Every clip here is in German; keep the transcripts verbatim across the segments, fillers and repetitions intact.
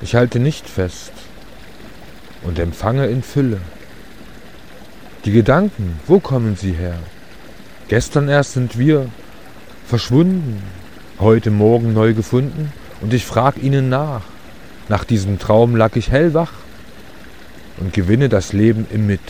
Ich halte nicht fest und empfange in Fülle. Die Gedanken, wo kommen sie her? Gestern erst sind wir verschwunden, heute Morgen neu gefunden, und ich frag ihnen nach. Nach diesem Traum lag ich hellwach und gewinne das Leben im Mit.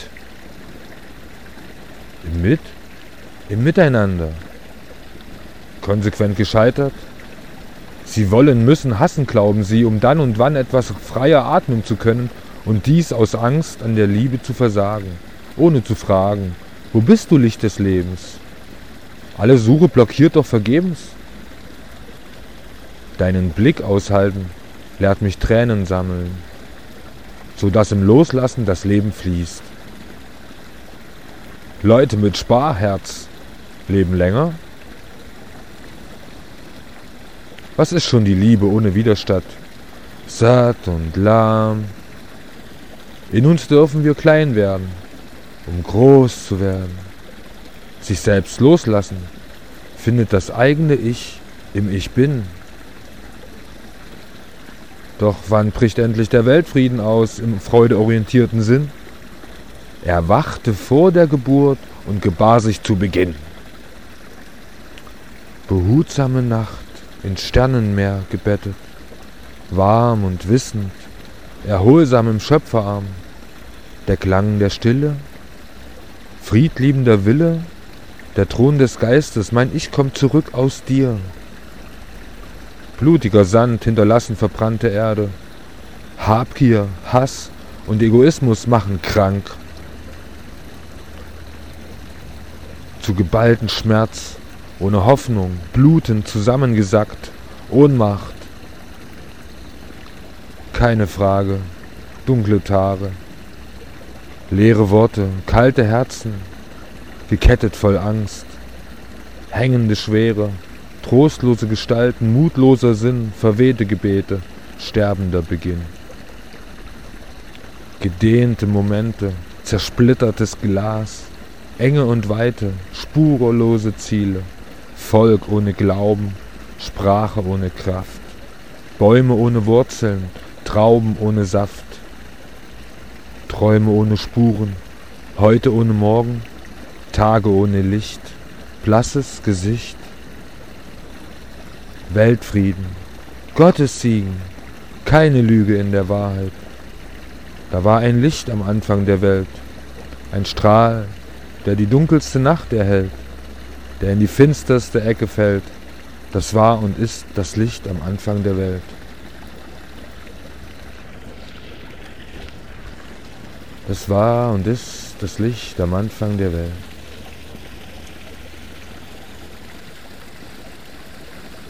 Im Mit? Im Miteinander. Konsequent gescheitert? Sie wollen, müssen, hassen, glauben sie, um dann und wann etwas freier atmen zu können, und dies aus Angst, an der Liebe zu versagen, ohne zu fragen, wo bist du, Licht des Lebens? Alle Suche blockiert doch vergebens. Deinen Blick aushalten lehrt mich Tränen sammeln, so dass im Loslassen das Leben fließt. Leute mit Sparherz leben länger. Was ist schon die Liebe ohne Widerstand? Satt und lahm. In uns dürfen wir klein werden, um groß zu werden. Sich selbst loslassen, findet das eigene Ich im Ich Bin. Doch wann bricht endlich der Weltfrieden aus im freudeorientierten Sinn? Er wachte vor der Geburt und gebar sich zu Beginn. Behutsame Nacht, ins Sternenmeer gebettet, warm und wissend, erholsam im Schöpferarm, der Klang der Stille, friedliebender Wille, der Thron des Geistes, mein Ich kommt zurück aus dir. Blutiger Sand hinterlassen verbrannte Erde, Habgier, Hass und Egoismus machen krank. Zu geballten Schmerz, ohne Hoffnung, blutend zusammengesackt, Ohnmacht. Keine Frage, dunkle Tage, leere Worte, kalte Herzen, gekettet voll Angst, hängende Schwere, trostlose Gestalten, mutloser Sinn, verwehte Gebete, sterbender Beginn. Gedehnte Momente, zersplittertes Glas, Enge und Weite, spurlose Ziele, Volk ohne Glauben, Sprache ohne Kraft, Bäume ohne Wurzeln, Trauben ohne Saft, Träume ohne Spuren, heute ohne Morgen, Tage ohne Licht, blasses Gesicht, Weltfrieden, Gottes Siegen, keine Lüge in der Wahrheit. Da war ein Licht am Anfang der Welt, ein Strahl, der die dunkelste Nacht erhellt, der in die finsterste Ecke fällt. Das war und ist das Licht am Anfang der Welt. Das war und ist das Licht am Anfang der Welt.